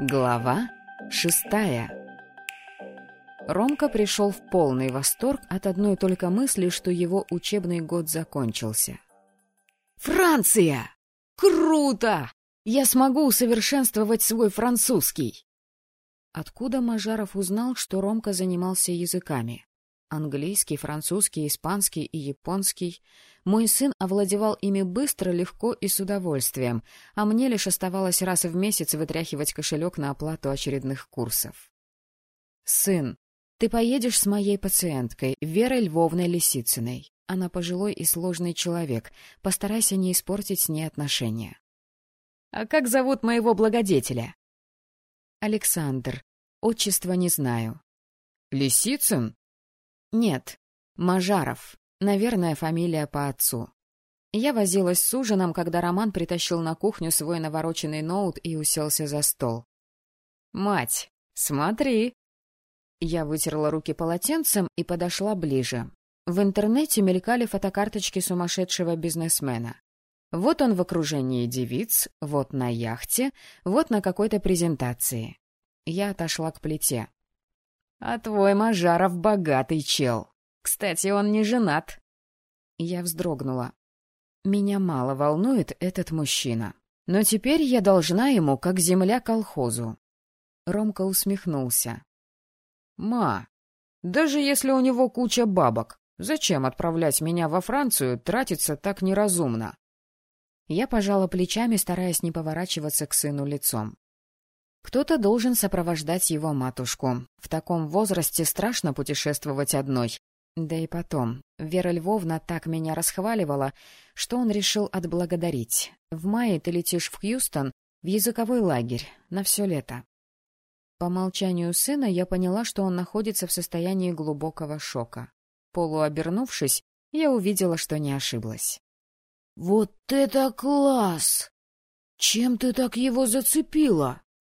Глава 6. Ромка пришел в полный восторг от одной только мысли, что его учебный год закончился. «Франция! Круто! Я смогу усовершенствовать свой французский!» Откуда Мажаров узнал, что Ромка занимался языками? Английский, французский, испанский и японский. Мой сын овладевал ими быстро, легко и с удовольствием, а мне лишь оставалось раз в месяц вытряхивать кошелек на оплату очередных курсов. «Сын, ты поедешь с моей пациенткой, Верой Львовной Лисицыной. Она пожилой и сложный человек. Постарайся не испортить с ней отношения». «А как зовут моего благодетеля?» «Александр. Отчества не знаю». «Лисицын?» «Нет, Мажаров. Наверное, фамилия по отцу». Я возилась с ужином, когда Роман притащил на кухню свой навороченный ноут и уселся за стол. «Мать, смотри!» Я вытерла руки полотенцем и подошла ближе. В интернете мелькали фотокарточки сумасшедшего бизнесмена. Вот он в окружении девиц, вот на яхте, вот на какой-то презентации. Я отошла к плите. «А твой Мажаров богатый чел. Кстати, он не женат». Я вздрогнула. Меня мало волнует этот мужчина. Но теперь я должна ему, как земля колхозу. Ромка усмехнулся. «Ма, даже если у него куча бабок, зачем отправлять меня во Францию, тратиться так неразумно?» Я пожала плечами, стараясь не поворачиваться к сыну лицом. Кто-то должен сопровождать его матушку. В таком возрасте страшно путешествовать одной. Да и потом, Вера Львовна так меня расхваливала, что он решил отблагодарить. В мае ты летишь в Хьюстон, в языковой лагерь, на все лето. По молчанию сына я поняла, что он находится в состоянии глубокого шока. Полуобернувшись, я увидела, что не ошиблась. «Вот это класс! Чем ты так его зацепила?»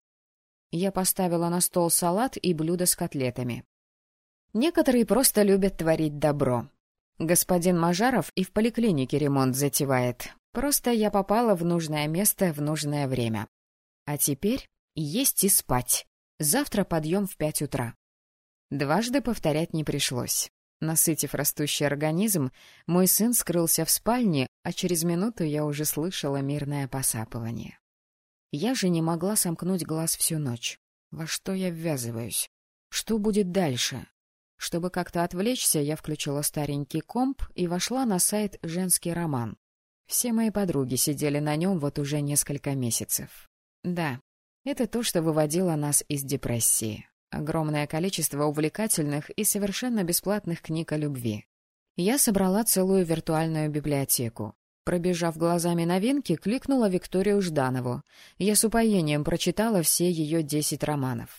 Я поставила на стол салат и блюдо с котлетами. Некоторые просто любят творить добро. Господин Мажаров и в поликлинике ремонт затевает. Просто я попала в нужное место в нужное время. А теперь есть и спать. Завтра подъем в 5 утра. Дважды повторять не пришлось. Насытив растущий организм, мой сын скрылся в спальне, а через минуту я уже слышала мирное посапывание. Я же не могла сомкнуть глаз всю ночь. Во что я ввязываюсь? Что будет дальше? Чтобы как-то отвлечься, я включила старенький комп и вошла на сайт «Женский роман». Все мои подруги сидели на нем вот уже несколько месяцев. Да, это то, что выводило нас из депрессии. Огромное количество увлекательных и совершенно бесплатных книг о любви. Я собрала целую виртуальную библиотеку. Пробежав глазами новинки, кликнула Викторию Жданову. Я с упоением прочитала все ее 10 романов.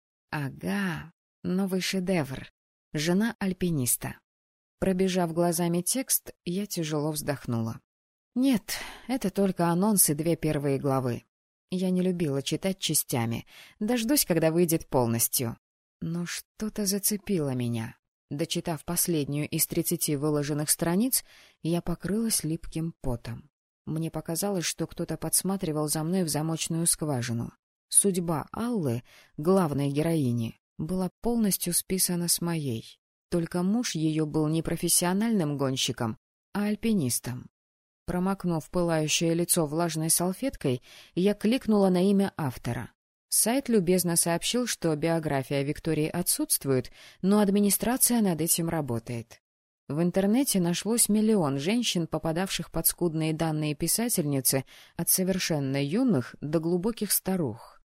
Ага, новый шедевр. Жена альпиниста. Пробежав глазами текст, я тяжело вздохнула. Нет, это только анонс и 2 первые главы. Я не любила читать частями. Дождусь, когда выйдет полностью. Но что-то зацепило меня. Дочитав последнюю из 30 выложенных страниц, я покрылась липким потом. Мне показалось, что кто-то подсматривал за мной в замочную скважину. Судьба Аллы, главной героини, была полностью списана с моей. Только муж ее был не профессиональным гонщиком, а альпинистом. Промокнув пылающее лицо влажной салфеткой, я кликнула на имя автора. Сайт любезно сообщил, что биография Виктории отсутствует, но администрация над этим работает. В интернете нашлось миллион женщин, попадавших под скудные данные писательницы, от совершенно юных до глубоких старух.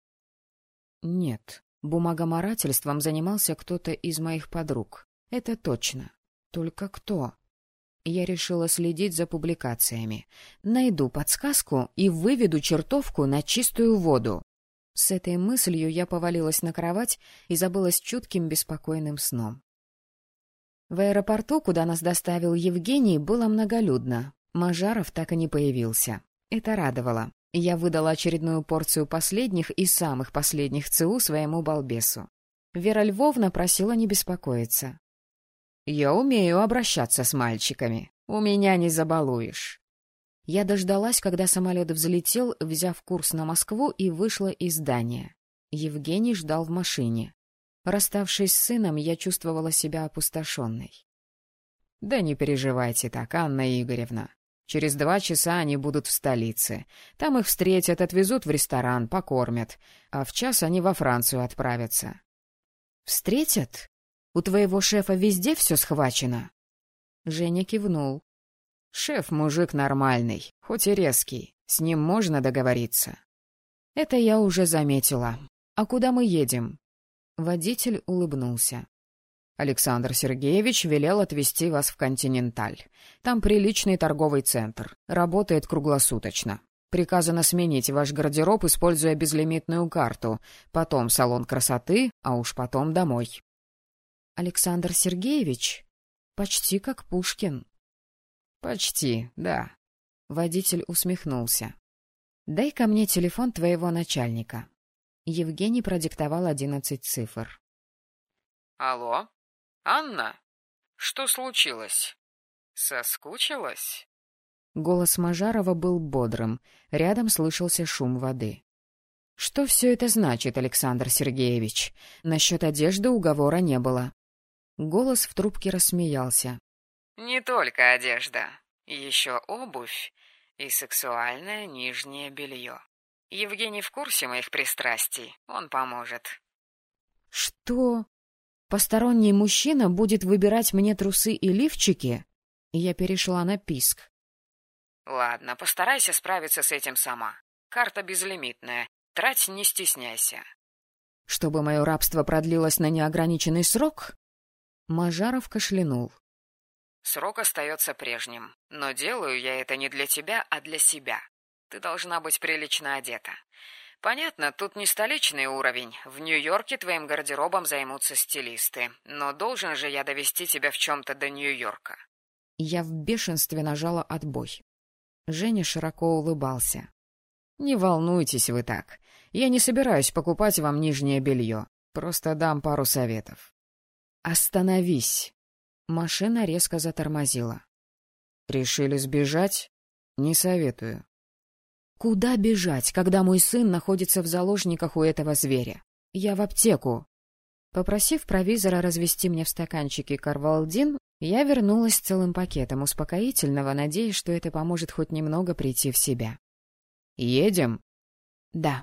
Нет, бумагоморательством занимался кто-то из моих подруг. Это точно. Только кто? Я решила следить за публикациями. Найду подсказку и выведу чертовку на чистую воду. С этой мыслью я повалилась на кровать и забылась чутким беспокойным сном. В аэропорту, куда нас доставил Евгений, было многолюдно. Мажаров так и не появился. Это радовало. Я выдала очередную порцию последних и самых последних ЦУ своему балбесу. Вера Львовна просила не беспокоиться. «Я умею обращаться с мальчиками. У меня не забалуешь». Я дождалась, когда самолет взлетел, взяв курс на Москву, и вышла из здания. Евгений ждал в машине. Расставшись с сыном, я чувствовала себя опустошенной. — Да не переживайте так, Анна Игоревна. Через 2 часа они будут в столице. Там их встретят, отвезут в ресторан, покормят. А в час они во Францию отправятся. — Встретят? У твоего шефа везде все схвачено? Женя кивнул. — Шеф мужик нормальный, хоть и резкий. С ним можно договориться. — Это я уже заметила. А куда мы едем? Водитель улыбнулся. Александр Сергеевич велел отвезти вас в «Континенталь». Там приличный торговый центр. Работает круглосуточно. Приказано сменить ваш гардероб, используя безлимитную карту. Потом салон красоты, а уж потом домой. Александр Сергеевич? Почти как Пушкин. Почти, да. Водитель усмехнулся. Дай-ка мне телефон твоего начальника. Евгений продиктовал 11 цифр. Алло? Анна? Что случилось? Соскучилась? Голос Мажарова был бодрым. Рядом слышался шум воды. Что все это значит, Александр Сергеевич? Насчет одежды уговора не было. Голос в трубке рассмеялся. Не только одежда. Еще обувь и сексуальное нижнее белье. Евгений в курсе моих пристрастий. Он поможет. Что? Посторонний мужчина будет выбирать мне трусы и лифчики? Я перешла на писк. Ладно, постарайся справиться с этим сама. Карта безлимитная. Трать не стесняйся. Чтобы мое рабство продлилось на неограниченный срок? Мажаров кашлянул. Срок остается прежним. Но делаю я это не для тебя, а для себя. Ты должна быть прилично одета. Понятно, тут не столичный уровень. В Нью-Йорке твоим гардеробом займутся стилисты. Но должен же я довести тебя в чем-то до Нью-Йорка. Я в бешенстве нажала отбой. Женя широко улыбался. Не волнуйтесь вы так. Я не собираюсь покупать вам нижнее белье. Просто дам пару советов. Остановись. Машина резко затормозила. Решили сбежать? Не советую. Куда бежать, когда мой сын находится в заложниках у этого зверя? Я в аптеку. Попросив провизора развести мне в стаканчике карвалдин, я вернулась с целым пакетом успокоительного, надеясь, что это поможет хоть немного прийти в себя. «Едем?» «Да».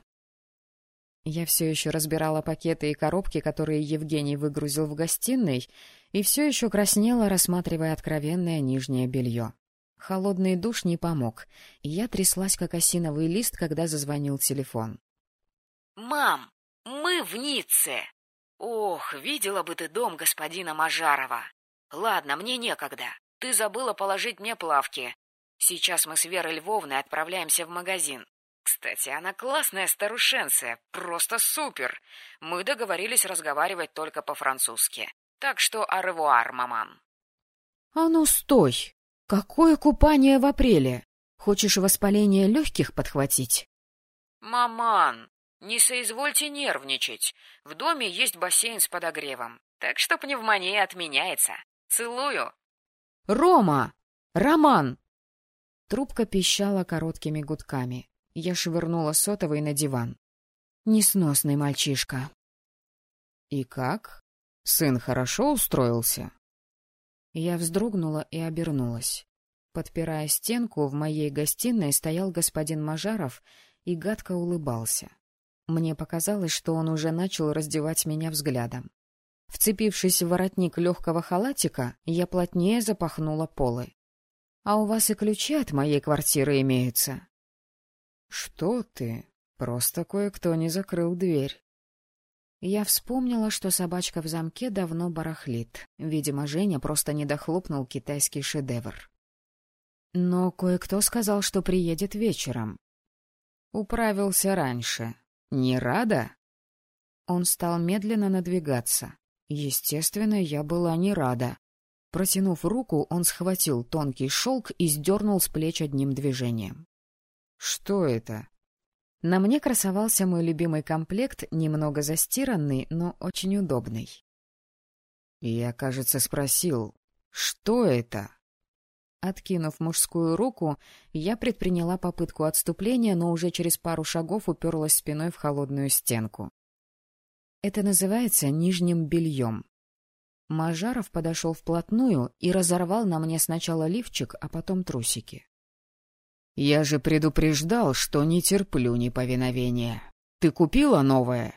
Я все еще разбирала пакеты и коробки, которые Евгений выгрузил в гостиной, и все еще краснела, рассматривая откровенное нижнее белье. Холодный душ не помог, и я тряслась, как осиновый лист, когда зазвонил телефон. «Мам, мы в Ницце! Ох, видела бы ты дом господина Мажарова! Ладно, мне некогда. Ты забыла положить мне плавки. Сейчас мы с Верой Львовной отправляемся в магазин. Кстати, она классная старушенция, просто супер. Мы договорились разговаривать только по-французски. Так что аревуар, маман». «А ну, стой! Какое купание в апреле? Хочешь воспаление легких подхватить?» «Маман, не соизвольте нервничать. В доме есть бассейн с подогревом, так что пневмония отменяется. Целую». «Рома! Роман!» Трубка пищала короткими гудками. Я швырнула сотовый на диван. Несносный мальчишка. «И как? Сын хорошо устроился?» Я вздрогнула и обернулась. Подпирая стенку, в моей гостиной стоял господин Мажаров и гадко улыбался. Мне показалось, что он уже начал раздевать меня взглядом. Вцепившись в воротник легкого халатика, я плотнее запахнула полы. «А у вас и ключи от моей квартиры имеются?» «Что ты? Просто кое-кто не закрыл дверь». Я вспомнила, что собачка в замке давно барахлит. Видимо, Женя просто не дохлопнул китайский шедевр. Но кое-кто сказал, что приедет вечером. Управился раньше. Не рада? Он стал медленно надвигаться. Естественно, я была не рада. Протянув руку, он схватил тонкий шелк и сдернул с плеч одним движением. «Что это?» На мне красовался мой любимый комплект, немного застиранный, но очень удобный. Я, кажется, спросил, что это? Откинув мужскую руку, я предприняла попытку отступления, но уже через пару шагов уперлась спиной в холодную стенку. Это называется нижним бельем. Мажаров подошел вплотную и разорвал на мне сначала лифчик, а потом трусики. «Я же предупреждал, что не терплю неповиновения. Ты купила новое?»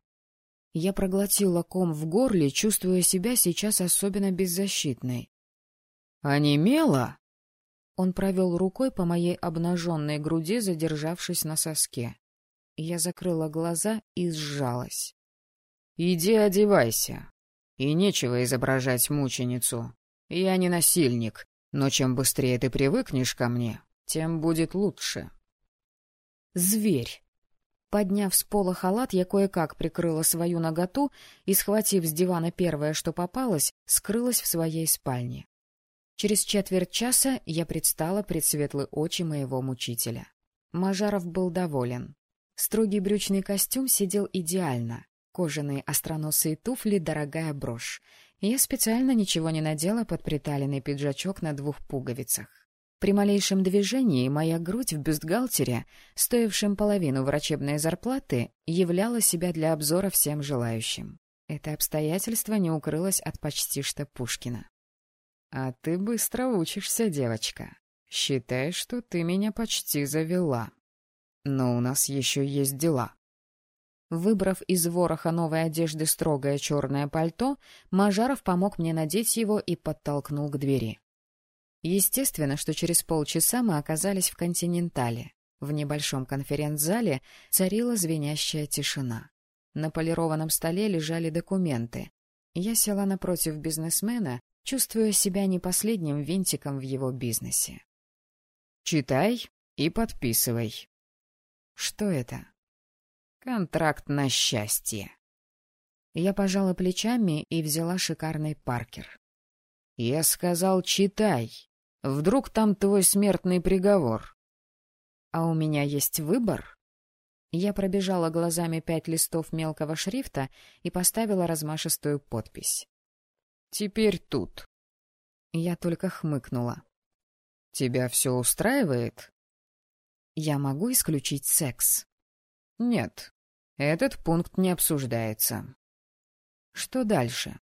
Я проглотила ком в горле, чувствуя себя сейчас особенно беззащитной. «Онемела?» Он провел рукой по моей обнаженной груди, задержавшись на соске. Я закрыла глаза и сжалась. «Иди одевайся. И нечего изображать мученицу. Я не насильник, но чем быстрее ты привыкнешь ко мне, тем будет лучше». Зверь. Подняв с пола халат, я кое-как прикрыла свою наготу и, схватив с дивана первое, что попалось, скрылась в своей спальне. Через четверть часа я предстала пред светлые очи моего мучителя. Мажаров был доволен. Строгий брючный костюм сидел идеально. Кожаные остроносые туфли, дорогая брошь. Я специально ничего не надела под приталенный пиджачок на 2 пуговицах. При малейшем движении моя грудь в бюстгальтере, стоившем половину врачебной зарплаты, являла себя для обзора всем желающим. Это обстоятельство не укрылось от почти что Пушкина. «А ты быстро учишься, девочка. Считай, что ты меня почти завела. Но у нас еще есть дела». Выбрав из вороха новой одежды строгое черное пальто, Мажаров помог мне надеть его и подтолкнул к двери. Естественно, что через полчаса мы оказались в «Континентале». В небольшом конференц-зале царила звенящая тишина. На полированном столе лежали документы. Я села напротив бизнесмена, чувствуя себя не последним винтиком в его бизнесе. «Читай и подписывай». «Что это?» «Контракт на счастье». Я пожала плечами и взяла шикарный Паркер. «Я сказал, читай. Вдруг там твой смертный приговор?» «А у меня есть выбор?» Я пробежала глазами 5 листов мелкого шрифта и поставила размашистую подпись. «Теперь тут». Я только хмыкнула. «Тебя все устраивает?» «Я могу исключить секс?» «Нет, этот пункт не обсуждается». «Что дальше?»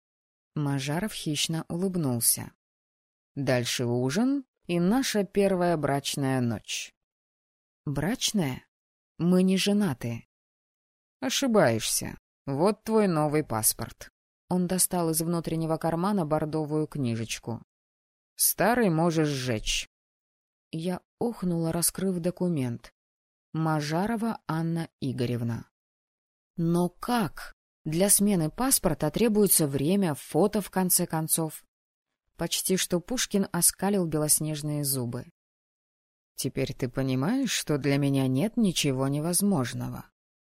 Мажаров хищно улыбнулся. «Дальше ужин и наша первая брачная ночь». «Брачная? Мы не женаты». «Ошибаешься. Вот твой новый паспорт». Он достал из внутреннего кармана бордовую книжечку. «Старый можешь сжечь». Я охнула, раскрыв документ. Мажарова Анна Игоревна. «Но как? Для смены паспорта требуется время, фото, в конце концов». Почти что Пушкин оскалил белоснежные зубы. «Теперь ты понимаешь, что для меня нет ничего невозможного?»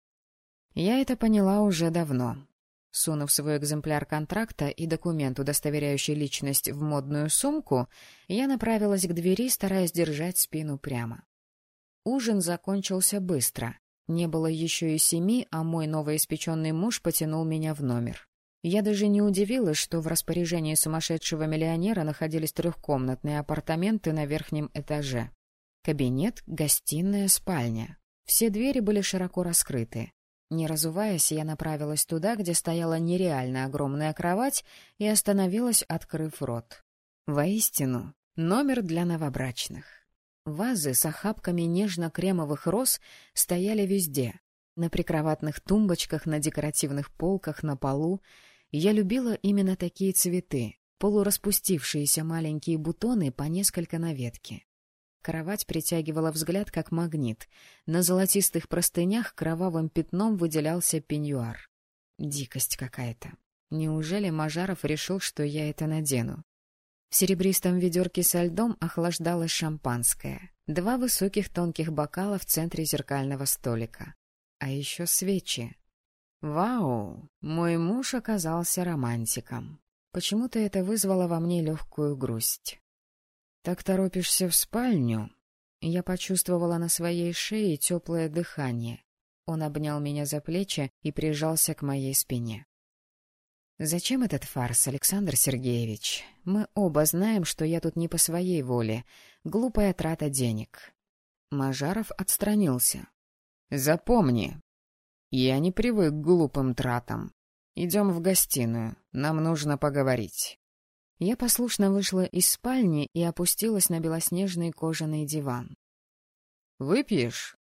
Я это поняла уже давно. Сунув свой экземпляр контракта и документ, удостоверяющий личность, в модную сумку, я направилась к двери, стараясь держать спину прямо. Ужин закончился быстро. Не было еще и 7, а мой новоиспеченный муж потянул меня в номер. Я даже не удивилась, что в распоряжении сумасшедшего миллионера находились 3-комнатные апартаменты на верхнем этаже. Кабинет, гостиная, спальня. Все двери были широко раскрыты. Не разуваясь, я направилась туда, где стояла нереально огромная кровать, и остановилась, открыв рот. Воистину, номер для новобрачных. Вазы с охапками нежно-кремовых роз стояли везде. На прикроватных тумбочках, на декоративных полках, на полу. Я любила именно такие цветы, полураспустившиеся маленькие бутоны по несколько на ветке. Кровать притягивала взгляд, как магнит. На золотистых простынях кровавым пятном выделялся пеньюар. Дикость какая-то. Неужели Мажаров решил, что я это надену? В серебристом ведерке со льдом охлаждалось шампанское. 2 высоких тонких бокала в центре зеркального столика. А еще свечи. Вау! Мой муж оказался романтиком. Почему-то это вызвало во мне легкую грусть. «Так торопишься в спальню?» Я почувствовала на своей шее теплое дыхание. Он обнял меня за плечи и прижался к моей спине. «Зачем этот фарс, Александр Сергеевич? Мы оба знаем, что я тут не по своей воле. Глупая трата денег». Мажаров отстранился. «Запомни, Я не привык к глупым тратам. Идем в гостиную, нам нужно поговорить. Я послушно вышла из спальни и опустилась на белоснежный кожаный диван. «Выпьешь?»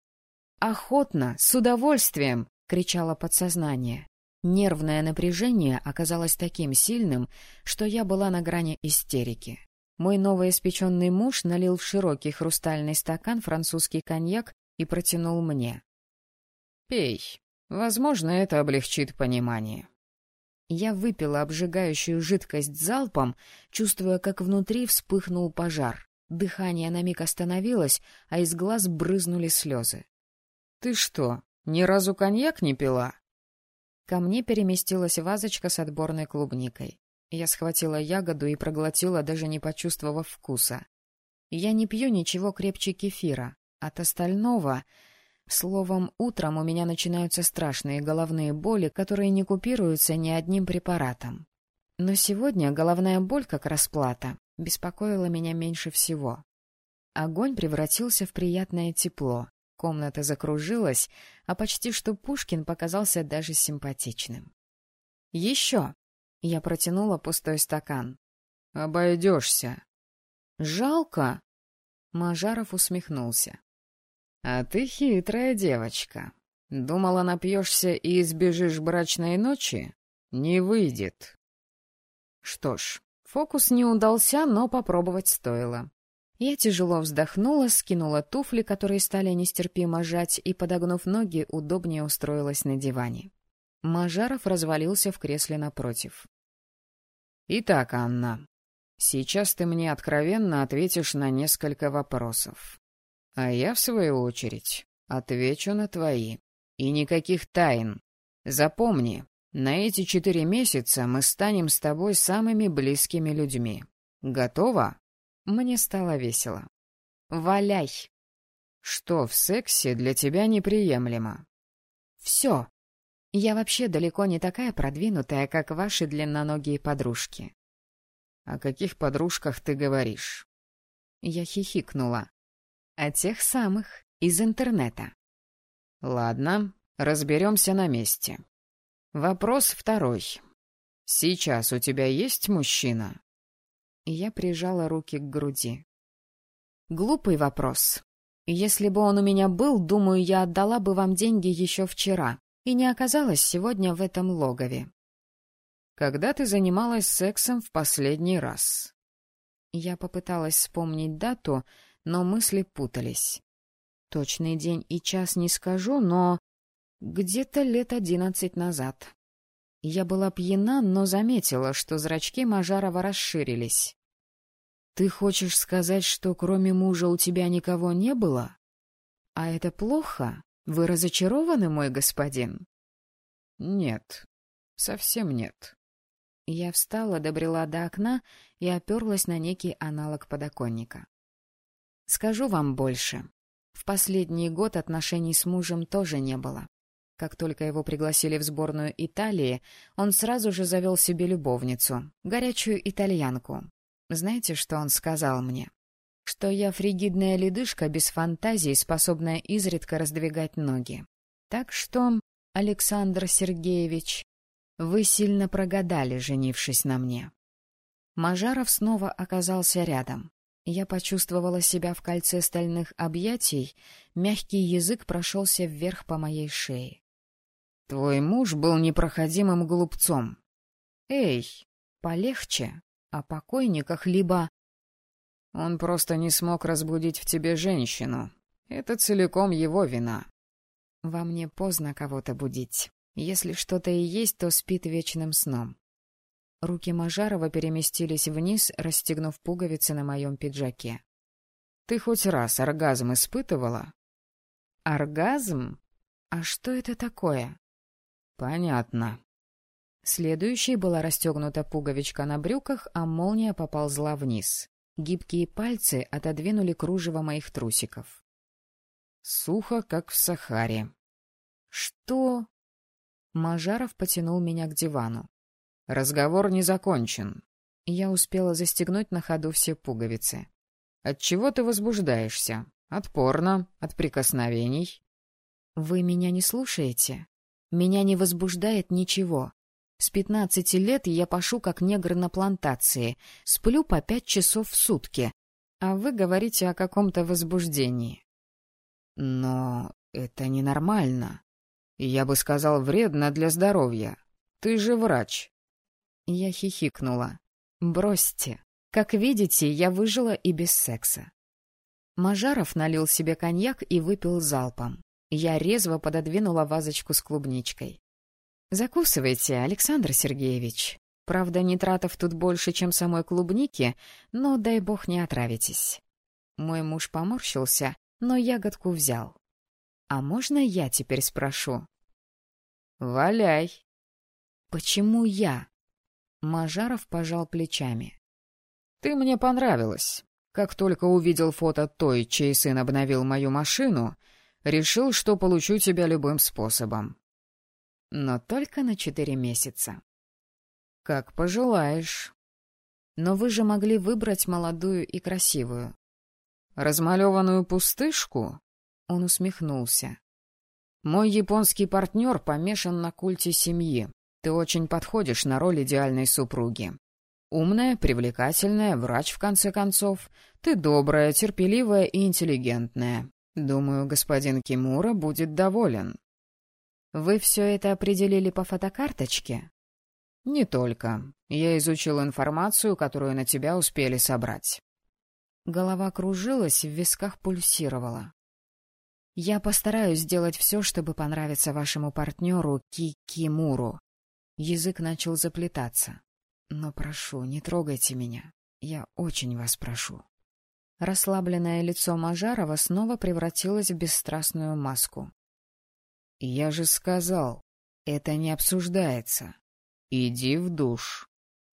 «Охотно, с удовольствием!» — кричало подсознание. Нервное напряжение оказалось таким сильным, что я была на грани истерики. Мой новоиспеченный муж налил в широкий хрустальный стакан французский коньяк и протянул мне. «Пей. Возможно, это облегчит понимание». Я выпила обжигающую жидкость залпом, чувствуя, как внутри вспыхнул пожар. Дыхание на миг остановилось, а из глаз брызнули слезы. «Ты что, ни разу коньяк не пила?» Ко мне переместилась вазочка с отборной клубникой. Я схватила ягоду и проглотила, даже не почувствовав вкуса. Я не пью ничего крепче кефира. От остального... Словом, утром у меня начинаются страшные головные боли, которые не купируются ни одним препаратом. Но сегодня головная боль, как расплата, беспокоила меня меньше всего. Огонь превратился в приятное тепло, комната закружилась, а почти что Пушкин показался даже симпатичным. «Еще!» — я протянула пустой стакан. «Обойдешься». «Жалко!» — Мажаров усмехнулся. «А ты хитрая девочка. Думала, напьешься и избежишь брачной ночи? Не выйдет». Что ж, фокус не удался, но попробовать стоило. Я тяжело вздохнула, скинула туфли, которые стали нестерпимо жать, и, подогнув ноги, удобнее устроилась на диване. Мажаров развалился в кресле напротив. «Итак, Анна, сейчас ты мне откровенно ответишь на несколько вопросов. А я, в свою очередь, отвечу на твои. И никаких тайн. Запомни, на эти 4 месяца мы станем с тобой самыми близкими людьми. Готова?» Мне стало весело. «Валяй!» «Что в сексе для тебя неприемлемо?» «Все. Я вообще далеко не такая продвинутая, как ваши длинноногие подружки». «О каких подружках ты говоришь?» Я хихикнула. «О тех самых, из интернета». «Ладно, разберемся на месте. Вопрос второй. Сейчас у тебя есть мужчина?» Я прижала руки к груди. «Глупый вопрос. Если бы он у меня был, думаю, я отдала бы вам деньги еще вчера и не оказалась сегодня в этом логове». «Когда ты занималась сексом в последний раз?» Я попыталась вспомнить дату, но мысли путались. Точный день и час не скажу, но где-то лет 11 назад. Я была пьяна, но заметила, что зрачки Мажарова расширились. «Ты хочешь сказать, что кроме мужа у тебя никого не было? А это плохо? Вы разочарованы, мой господин?» «Нет, совсем нет». Я встала, добрела до окна и оперлась на некий аналог подоконника. «Скажу вам больше. В последний год отношений с мужем тоже не было. Как только его пригласили в сборную Италии, он сразу же завел себе любовницу, горячую итальянку. Знаете, что он сказал мне? Что я фригидная ледышка без фантазии, способная изредка раздвигать ноги. Так что, Александр Сергеевич, вы сильно прогадали, женившись на мне». Мажаров снова оказался рядом. Я почувствовала себя в кольце стальных объятий, мягкий язык прошелся вверх по моей шее. «Твой муж был непроходимым глупцом. Эй, полегче, о покойниках либо...» «Он просто не смог разбудить в тебе женщину. Это целиком его вина». «Во мне поздно кого-то будить. Если что-то и есть, то спит вечным сном». Руки Мажарова переместились вниз, расстегнув пуговицы на моем пиджаке. «Ты хоть раз оргазм испытывала?» «Оргазм? А что это такое?» «Понятно». Следующей была расстегнута пуговичка на брюках, а молния поползла вниз. Гибкие пальцы отодвинули кружево моих трусиков. «Сухо, как в Сахаре». «Что?» Мажаров потянул меня к дивану. «Разговор не закончен». Я успела застегнуть на ходу все пуговицы. «От чего ты возбуждаешься? От порно? От прикосновений?» Вы меня не слушаете? Меня не возбуждает ничего. С 15 лет я пашу как негр на плантации, сплю по 5 часов в сутки, а вы говорите о каком-то возбуждении. Но это ненормально. Я бы сказал, вредно для здоровья. Ты же врач. Я хихикнула. Бросьте. Как видите, я выжила и без секса. Мажаров налил себе коньяк и выпил залпом. Я резво пододвинула вазочку с клубничкой. «Закусывайте, Александр Сергеевич. Правда, нитратов тут больше, чем самой клубники, но, дай бог, не отравитесь». Мой муж поморщился, но ягодку взял. «А можно я теперь спрошу?» «Валяй». «Почему я?» Мажаров пожал плечами. «Ты мне понравилась. Как только увидел фото той, чей сын обновил мою машину, решил, что получу тебя любым способом. Но только на 4 месяца. Как пожелаешь. Но вы же могли выбрать молодую и красивую. Размалеванную пустышку?» Он усмехнулся. «Мой японский партнер помешан на культе семьи. Ты очень подходишь на роль идеальной супруги. Умная, привлекательная, врач, в конце концов. Ты добрая, терпеливая и интеллигентная. Думаю, господин Кимура будет доволен». «Вы все это определили по фотокарточке?» «Не только. Я изучил информацию, которую на тебя успели собрать». Голова кружилась, в висках пульсировала. «Я постараюсь сделать все, чтобы понравиться вашему партнеру Кимуру». Язык начал заплетаться. «Но прошу, не трогайте меня. Я очень вас прошу». Расслабленное лицо Мажарова снова превратилось в бесстрастную маску. «Я же сказал, это не обсуждается. Иди в душ».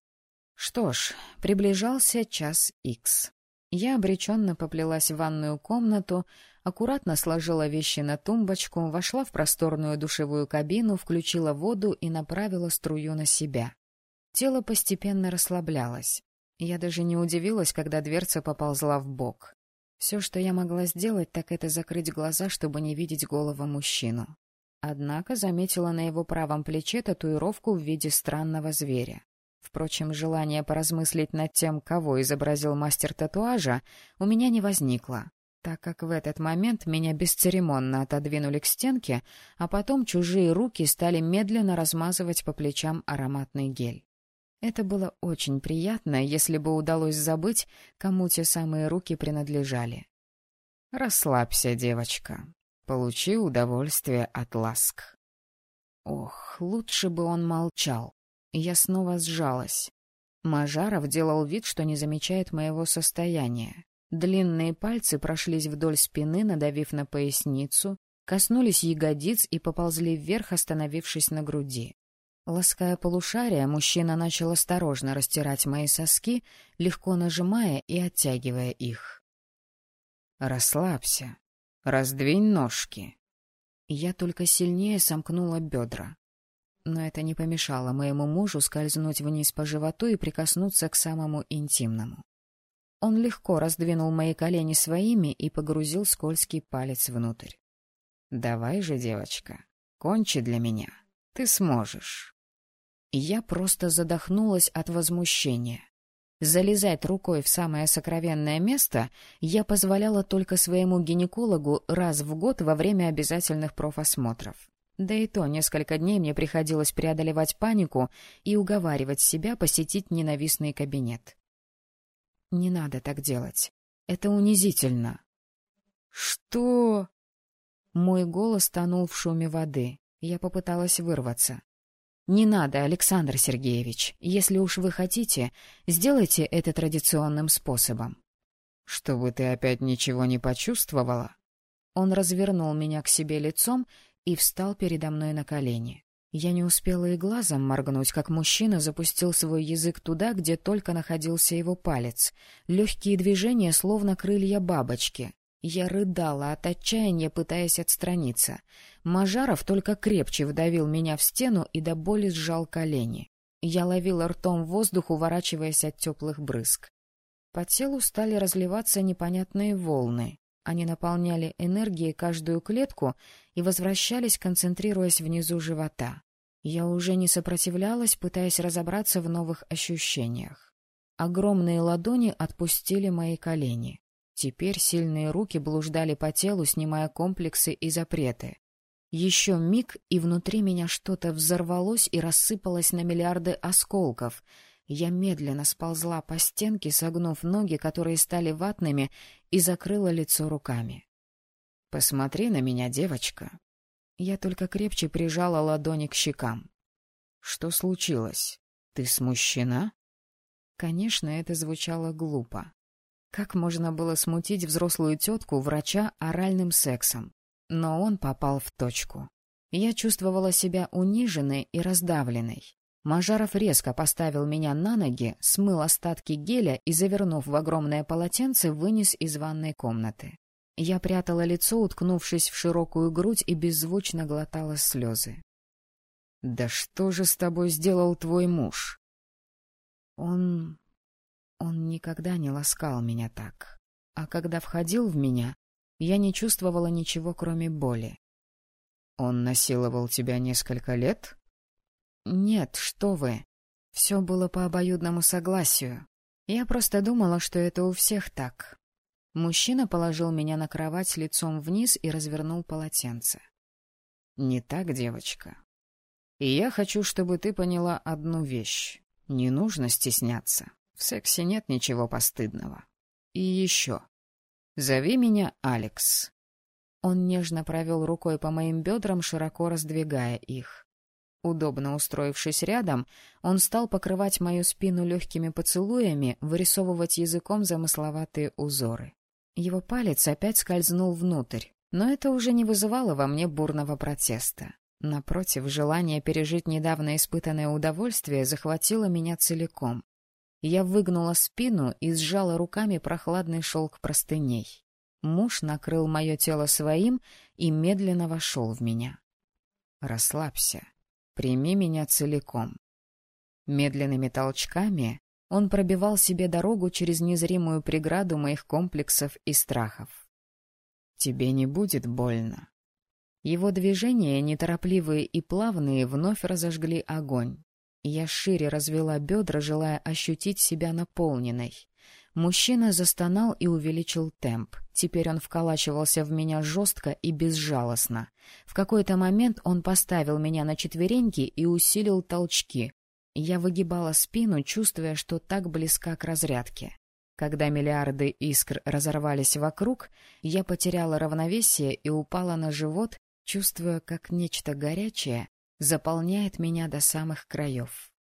Что ж, приближался час икс. Я обреченно поплелась в ванную комнату, аккуратно сложила вещи на тумбочку, вошла в просторную душевую кабину, включила воду и направила струю на себя. Тело постепенно расслаблялось. Я даже не удивилась, когда дверца поползла в бок. Все, что я могла сделать, так это закрыть глаза, чтобы не видеть голого мужчину. Однако заметила на его правом плече татуировку в виде странного зверя. Впрочем, желание поразмыслить над тем, кого изобразил мастер татуажа, у меня не возникло, так как в этот момент меня бесцеремонно отодвинули к стенке, а потом чужие руки стали медленно размазывать по плечам ароматный гель. Это было очень приятно, если бы удалось забыть, кому те самые руки принадлежали. «Расслабься, девочка. Получи удовольствие от ласк». Ох, лучше бы он молчал. Я снова сжалась. Мажаров делал вид, что не замечает моего состояния. Длинные пальцы прошлись вдоль спины, надавив на поясницу, коснулись ягодиц и поползли вверх, остановившись на груди. Лаская полушария, мужчина начал осторожно растирать мои соски, легко нажимая и оттягивая их. «Расслабься. Раздвинь ножки». Я только сильнее сомкнула бедра. Но это не помешало моему мужу скользнуть вниз по животу и прикоснуться к самому интимному. Он легко раздвинул мои колени своими и погрузил скользкий палец внутрь. «Давай же, девочка, кончи для меня. Ты сможешь». Я просто задохнулась от возмущения. Залезать рукой в самое сокровенное место я позволяла только своему гинекологу раз в год во время обязательных профосмотров. Да и то несколько дней мне приходилось преодолевать панику и уговаривать себя посетить ненавистный кабинет. «Не надо так делать. Это унизительно». «Что?» Мой голос тонул в шуме воды. Я попыталась вырваться. «Не надо, Александр Сергеевич. Если уж вы хотите, сделайте это традиционным способом». «Чтобы ты опять ничего не почувствовала?» Он развернул меня к себе лицом и встал передо мной на колени. Я не успела и глазом моргнуть, как мужчина запустил свой язык туда, где только находился его палец. Легкие движения, словно крылья бабочки. Я рыдала от отчаяния, пытаясь отстраниться. Мажаров только крепче вдавил меня в стену и до боли сжал колени. Я ловила ртом воздух, уворачиваясь от теплых брызг. По телу стали разливаться непонятные волны. Они наполняли энергией каждую клетку и возвращались, концентрируясь внизу живота. Я уже не сопротивлялась, пытаясь разобраться в новых ощущениях. Огромные ладони отпустили мои колени. Теперь сильные руки блуждали по телу, снимая комплексы и запреты. Еще миг, и внутри меня что-то взорвалось и рассыпалось на миллиарды осколков. Я медленно сползла по стенке, согнув ноги, которые стали ватными, и закрыла лицо руками. «Посмотри на меня, девочка». Я только крепче прижала ладони к щекам. «Что случилось? Ты смущена?» Конечно, это звучало глупо. Как можно было смутить взрослую тетку, врача, оральным сексом? Но он попал в точку. Я чувствовала себя униженной и раздавленной. Мажаров резко поставил меня на ноги, смыл остатки геля и, завернув в огромное полотенце, вынес из ванной комнаты. Я прятала лицо, уткнувшись в широкую грудь, и беззвучно глотала слезы. «Да что же с тобой сделал твой муж?» Он никогда не ласкал меня так. А когда входил в меня, я не чувствовала ничего, кроме боли. «Он насиловал тебя несколько лет?» «Нет, что вы. Все было по обоюдному согласию. Я просто думала, что это у всех так». Мужчина положил меня на кровать лицом вниз и развернул полотенце. «Не так, девочка. И я хочу, чтобы ты поняла одну вещь. Не нужно стесняться. В сексе нет ничего постыдного. И еще. Зови меня Алекс». Он нежно провел рукой по моим бедрам, широко раздвигая их. Удобно устроившись рядом, он стал покрывать мою спину легкими поцелуями, вырисовывать языком замысловатые узоры. Его палец опять скользнул внутрь, но это уже не вызывало во мне бурного протеста. Напротив, желание пережить недавно испытанное удовольствие захватило меня целиком. Я выгнула спину и сжала руками прохладный шелк простыней. Муж накрыл мое тело своим и медленно вошел в меня. «Расслабься. Прими меня целиком». Медленными толчками он пробивал себе дорогу через незримую преграду моих комплексов и страхов. «Тебе не будет больно». Его движения, неторопливые и плавные, вновь разожгли огонь. Я шире развела бедра, желая ощутить себя наполненной. Мужчина застонал и увеличил темп. Теперь он вколачивался в меня жестко и безжалостно. В какой-то момент он поставил меня на четвереньки и усилил толчки. Я выгибала спину, чувствуя, что так близка к разрядке. Когда миллиарды искр разорвались вокруг, я потеряла равновесие и упала на живот, чувствуя, как нечто горячее заполняет меня до самых краев.